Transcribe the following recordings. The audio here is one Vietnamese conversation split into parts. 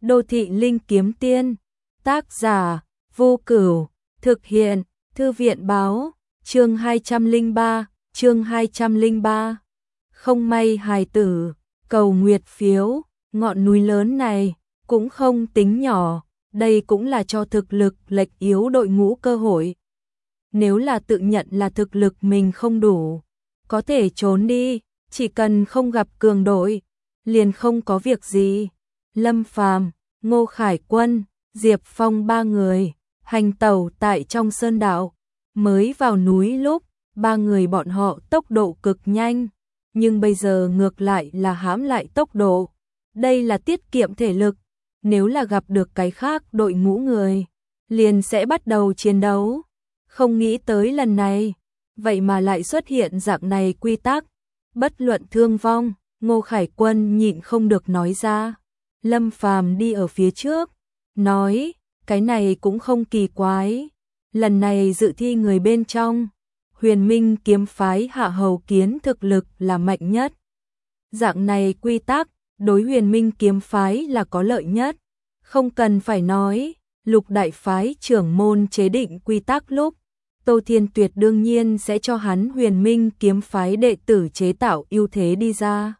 Đô thị linh kiếm tiên. Tác giả Vô Cửu. Thực hiện Thư viện báo. Chương 203. Không may hài tử. Cầu nguyệt phiếu. Ngọn núi lớn này cũng không tính nhỏ, đây cũng là cho thực lực lệch yếu đội ngũ cơ hội. Nếu là tự nhận là thực lực mình không đủ, có thể trốn đi, chỉ cần không gặp cường đội, liền không có việc gì. Lâm Phàm, Ngô Khải Quân, Diệp Phong ba người, hành tẩu tại trong sơn đạo, mới vào núi lúc, ba người bọn họ tốc độ cực nhanh, nhưng bây giờ ngược lại là hãm lại tốc độ. Đây là tiết kiệm thể lực, nếu là gặp được cái khác đội ngũ người, liền sẽ bắt đầu chiến đấu. Không nghĩ tới lần này, vậy mà lại xuất hiện dạng này quy tắc, bất luận thương vong, Ngô Khải Quân nhịn không được nói ra. Lâm Phàm đi ở phía trước, nói, cái này cũng không kỳ quái, lần này dự thi người bên trong, Huyền Minh kiếm phái Hạ Hầu Kiến thực lực là mạnh nhất. Dạng này quy tắc, đối Huyền Minh kiếm phái là có lợi nhất, không cần phải nói, Lục đại phái trưởng môn chế định quy tắc lúc, Tô Thiên Tuyệt đương nhiên sẽ cho hắn Huyền Minh kiếm phái đệ tử chế tạo ưu thế đi ra.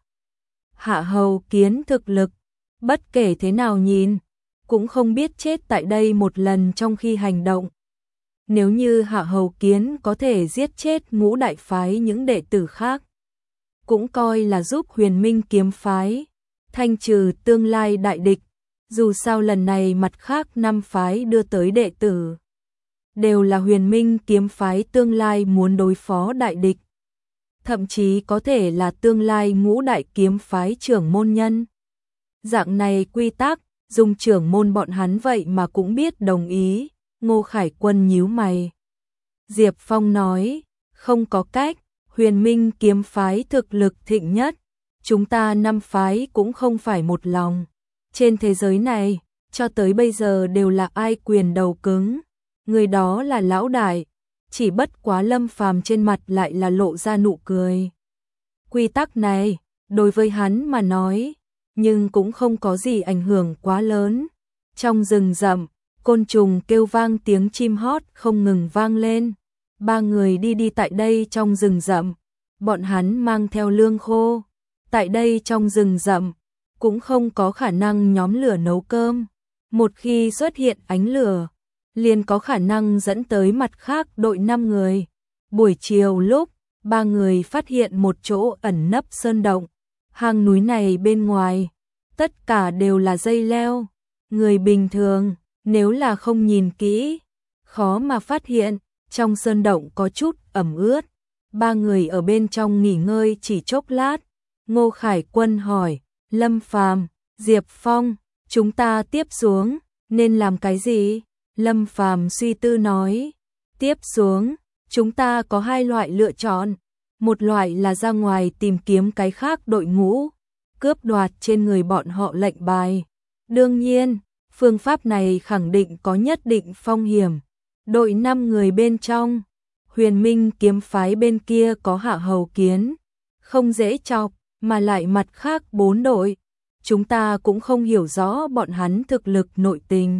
Hạ Hầu Kiến thực lực, bất kể thế nào nhìn, cũng không biết chết tại đây một lần trong khi hành động. Nếu như Hạ Hầu Kiến có thể giết chết ngũ đại phái những đệ tử khác, cũng coi là giúp Huyền Minh kiếm phái thanh trừ tương lai đại địch. Dù sao lần này mặt khác năm phái đưa tới đệ tử, đều là Huyền Minh kiếm phái tương lai muốn đối phó đại địch. Thậm chí có thể là tương lai ngũ đại kiếm phái trưởng môn nhân. Dạng này quy tắc, dùng trưởng môn bọn hắn vậy mà cũng biết đồng ý. Ngô Khải Quân nhíu mày. Diệp Phong nói, không có cách, Huyền Minh kiếm phái thực lực thịnh nhất, chúng ta năm phái cũng không phải một lòng. Trên thế giới này, cho tới bây giờ đều là ai quyền đầu cứng, người đó là lão đại, chỉ bất quá Lâm Phàm trên mặt lại là lộ ra nụ cười. Quy tắc này, đối với hắn mà nói, nhưng cũng không có gì ảnh hưởng quá lớn. Trong rừng rậm, côn trùng kêu vang, tiếng chim hót không ngừng vang lên. Ba người đi tại đây trong rừng rậm, bọn hắn mang theo lương khô. Tại đây trong rừng rậm, cũng không có khả năng nhóm lửa nấu cơm. Một khi xuất hiện ánh lửa, liền có khả năng dẫn tới mặt khác đội 5 người. Buổi chiều lúc, ba người phát hiện một chỗ ẩn nấp sơn động. Hang núi này bên ngoài, tất cả đều là dây leo. Người bình thường, nếu là không nhìn kỹ, khó mà phát hiện, trong sơn động có chút ẩm ướt. Ba người ở bên trong nghỉ ngơi chỉ chốc lát. Ngô Khải Quân hỏi, Lâm Phàm, Diệp Phong, chúng ta tiếp xuống, nên làm cái gì? Lâm Phàm suy tư nói, tiếp xuống, chúng ta có hai loại lựa chọn. Một loại là ra ngoài tìm kiếm cái khác đội ngũ, cướp đoạt trên người bọn họ lệnh bài. Đương nhiên, phương pháp này khẳng định có nhất định phong hiểm. Đội 5 người bên trong, Huyền Minh kiếm phái bên kia có Hạ Hầu Kiến, không dễ chọc, mà lại mặt khác 4 đội, chúng ta cũng không hiểu rõ bọn hắn thực lực nội tình.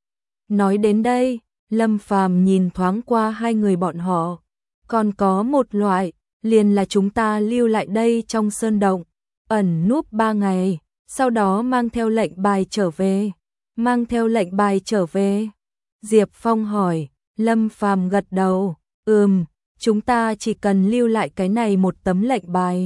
Nói đến đây, Lâm Phàm nhìn thoáng qua hai người bọn họ, còn có một loại, liền là chúng ta lưu lại đây trong sơn động, ẩn núp 3 ngày, sau đó mang theo lệnh bài trở về. Mang theo lệnh bài trở về? Diệp Phong hỏi. Lâm Phàm gật đầu, chúng ta chỉ cần lưu lại cái này một tấm lệnh bài.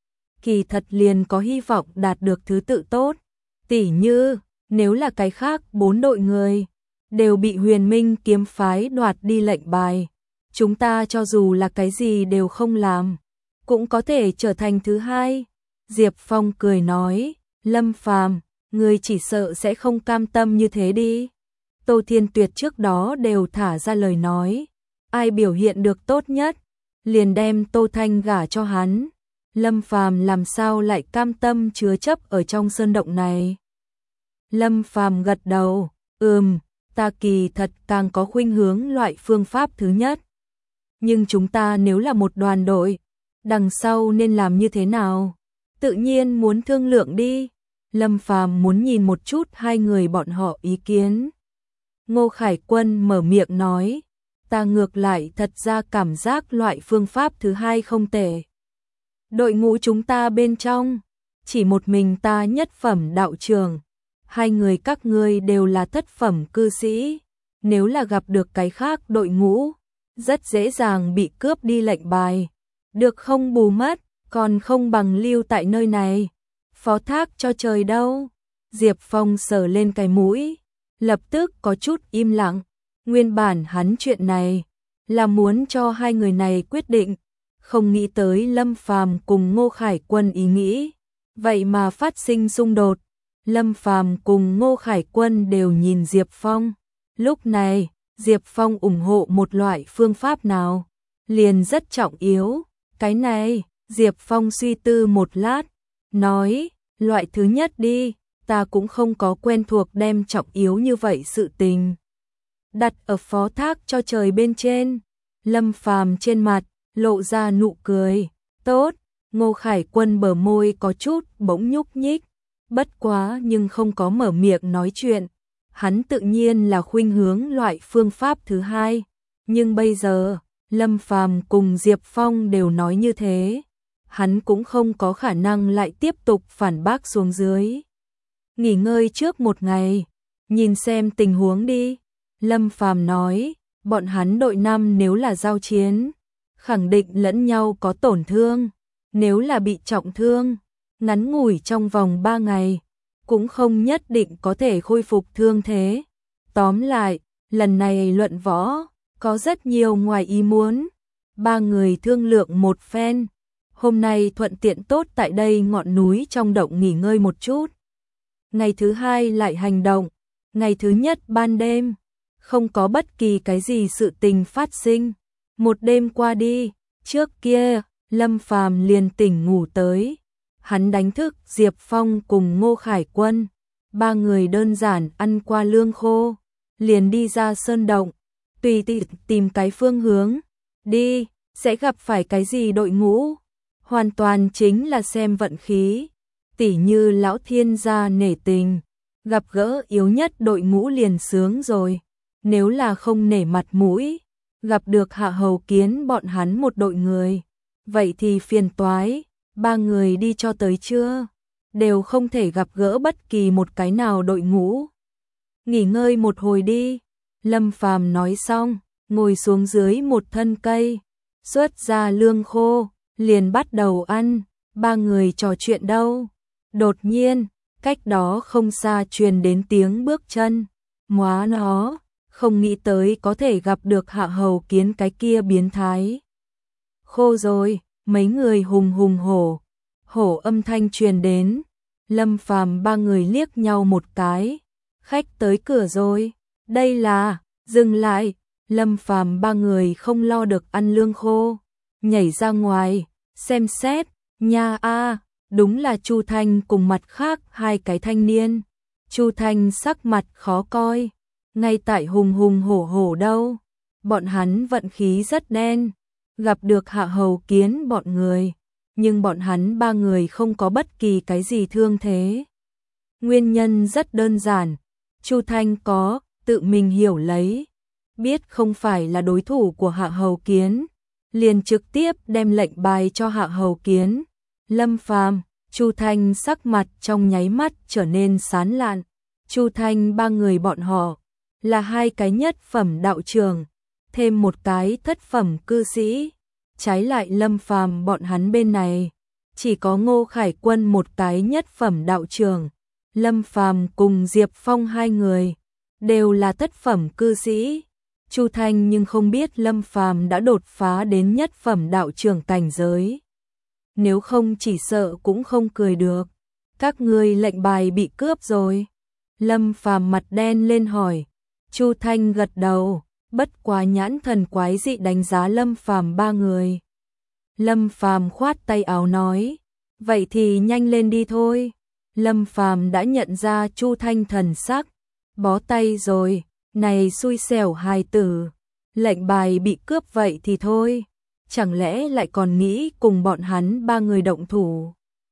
Kỳ thật liền có hy vọng đạt được thứ tự tốt. Tỉ như, nếu là cái khác 4 đội người, đều bị Huyền Minh kiếm phái đoạt đi lệnh bài, chúng ta cho dù là cái gì đều không làm, cũng có thể trở thành thứ hai. Diệp Phong cười nói, Lâm Phàm, ngươi chỉ sợ sẽ không cam tâm như thế đi. Tô Thiên Tuyệt trước đó đều thả ra lời nói, ai biểu hiện được tốt nhất, liền đem Tô Thanh gả cho hắn. Lâm Phàm làm sao lại cam tâm chứa chấp ở trong sơn động này? Lâm Phàm gật đầu, ta kỳ thật càng có khuynh hướng loại phương pháp thứ nhất. Nhưng chúng ta nếu là một đoàn đội, đằng sau nên làm như thế nào? Tự nhiên muốn thương lượng đi. Lâm Phàm muốn nhìn một chút hai người bọn họ ý kiến. Ngô Khải Quân mở miệng nói, ta ngược lại thật ra cảm giác loại phương pháp thứ hai không tệ. Đội ngũ chúng ta bên trong, chỉ một mình ta nhất phẩm đạo trường, hai người các ngươi đều là thất phẩm cư sĩ, nếu là gặp được cái khác đội ngũ, rất dễ dàng bị cướp đi lệnh bài, được không bù mất, còn không bằng lưu tại nơi này, phó thác cho trời đâu. Diệp Phong sờ lên cái mũi, lập tức có chút im lặng, nguyên bản hắn chuyện này là muốn cho hai người này quyết định, không nghĩ tới Lâm Phàm cùng Ngô Khải Quân ý nghĩ, vậy mà phát sinh xung đột. Lâm Phàm cùng Ngô Khải Quân đều nhìn Diệp Phong. Lúc này, Diệp Phong ủng hộ một loại phương pháp nào, liền rất trọng yếu. Cái này, Diệp Phong suy tư một lát, nói, loại thứ nhất đi, ta cũng không có quen thuộc đem trọng yếu như vậy sự tình đặt ở phó thác cho trời bên trên. Lâm Phàm trên mặt lộ ra nụ cười, tốt. Ngô Khải Quân bờ môi có chút bỗng nhúc nhích, bất quá nhưng không có mở miệng nói chuyện. Hắn tự nhiên là khuynh hướng loại phương pháp thứ hai, nhưng bây giờ Lâm Phàm cùng Diệp Phong đều nói như thế, hắn cũng không có khả năng lại tiếp tục phản bác xuống dưới. Nghỉ ngơi trước một ngày, nhìn xem tình huống đi. Lâm Phàm nói, bọn hắn đội 5 nếu là giao chiến, khẳng định lẫn nhau có tổn thương, nếu là bị trọng thương, ngắn ngủi trong vòng 3 ngày, cũng không nhất định có thể khôi phục thương thế. Tóm lại, lần này luận võ, có rất nhiều ngoài ý muốn. Ba người thương lượng một phen, hôm nay thuận tiện tốt tại đây ngọn núi trong động nghỉ ngơi một chút. Ngày thứ hai lại hành động, ngày thứ nhất ban đêm, không có bất kỳ cái gì sự tình phát sinh. Một đêm qua đi, trước kia, Lâm Phàm liền tỉnh ngủ tới. Hắn đánh thức Diệp Phong cùng Ngô Khải Quân, ba người đơn giản ăn qua lương khô, liền đi ra sơn động, tùy tìm cái phương hướng, đi, sẽ gặp phải cái gì đội ngũ, hoàn toàn chính là xem vận khí, tỉ như lão thiên gia nể tình, gặp gỡ yếu nhất đội ngũ liền sướng rồi, nếu là không nể mặt mũi, gặp được Hạ Hầu Kiến bọn hắn một đội người, vậy thì phiền toái. Ba người đi cho tới trưa, đều không thể gặp gỡ bất kỳ một cái nào đội ngũ. Nghỉ ngơi một hồi đi. Lâm Phàm nói xong, ngồi xuống dưới một thân cây, xuất ra lương khô, liền bắt đầu ăn. Ba người trò chuyện đâu. Đột nhiên, cách đó không xa truyền đến tiếng bước chân. Móa nó, không nghĩ tới có thể gặp được Hạ Hầu Kiến cái kia biến thái. Khô rồi. Mấy người hùng hùng hổ âm thanh truyền đến. Lâm Phàm ba người liếc nhau một cái, khách tới cửa rồi. Đây là, dừng lại. Lâm Phàm ba người không lo được ăn lương khô, nhảy ra ngoài, xem xét, nha a, đúng là Chu Thanh cùng mặt khác hai cái thanh niên. Chu Thanh sắc mặt khó coi, ngay tại hùng hổ đâu. Bọn hắn vận khí rất đen, gặp được Hạ Hầu Kiến bọn người, nhưng bọn hắn ba người không có bất kỳ cái gì thương thế. Nguyên nhân rất đơn giản, Chu Thanh có tự mình hiểu lấy, biết không phải là đối thủ của Hạ Hầu Kiến, liền trực tiếp đem lệnh bài cho Hạ Hầu Kiến. Lâm Phàm, Chu Thanh sắc mặt trong nháy mắt trở nên sán lạn. Chu Thanh ba người bọn họ là hai cái nhất phẩm đạo trường, thêm một cái thất phẩm cư sĩ. Trái lại Lâm Phàm bọn hắn bên này, chỉ có Ngô Khải Quân một cái nhất phẩm đạo trường. Lâm Phàm cùng Diệp Phong hai người đều là thất phẩm cư sĩ. Chu Thanh nhưng không biết Lâm Phàm đã đột phá đến nhất phẩm đạo trường cảnh giới. Nếu không chỉ sợ cũng không cười được. Các ngươi lệnh bài bị cướp rồi. Lâm Phàm mặt đen lên hỏi. Chu Thanh gật đầu, bất quá nhãn thần quái dị đánh giá Lâm Phàm ba người. Lâm Phàm khoát tay áo nói, vậy thì nhanh lên đi thôi. Lâm Phàm đã nhận ra Chu Thanh thần sắc, bó tay rồi, này xui xẻo hài tử, lệnh bài bị cướp vậy thì thôi, chẳng lẽ lại còn nghĩ cùng bọn hắn ba người động thủ.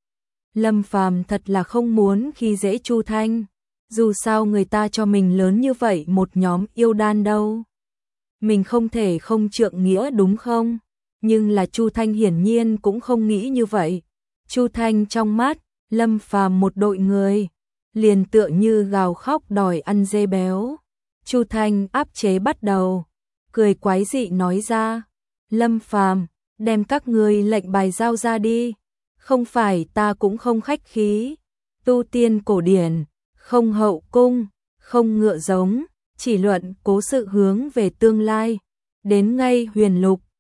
Lâm Phàm thật là không muốn khi dễ Chu Thanh, dù sao người ta cho mình lớn như vậy một nhóm yêu đan đâu. Mình không thể không trượng nghĩa đúng không? Nhưng là Chu Thanh hiển nhiên cũng không nghĩ như vậy. Chu Thanh trong mắt Lâm Phàm một đội người, liền tựa như gào khóc đòi ăn dê béo. Chu Thanh áp chế bắt đầu, cười quái dị nói ra, Lâm Phàm, đem các ngươi lệnh bài giao ra đi, không phải ta cũng không khách khí. Tu tiên cổ điển, không hậu cung, không ngựa giống, chỉ luận cố sự hướng về tương lai, đến ngay huyền lục,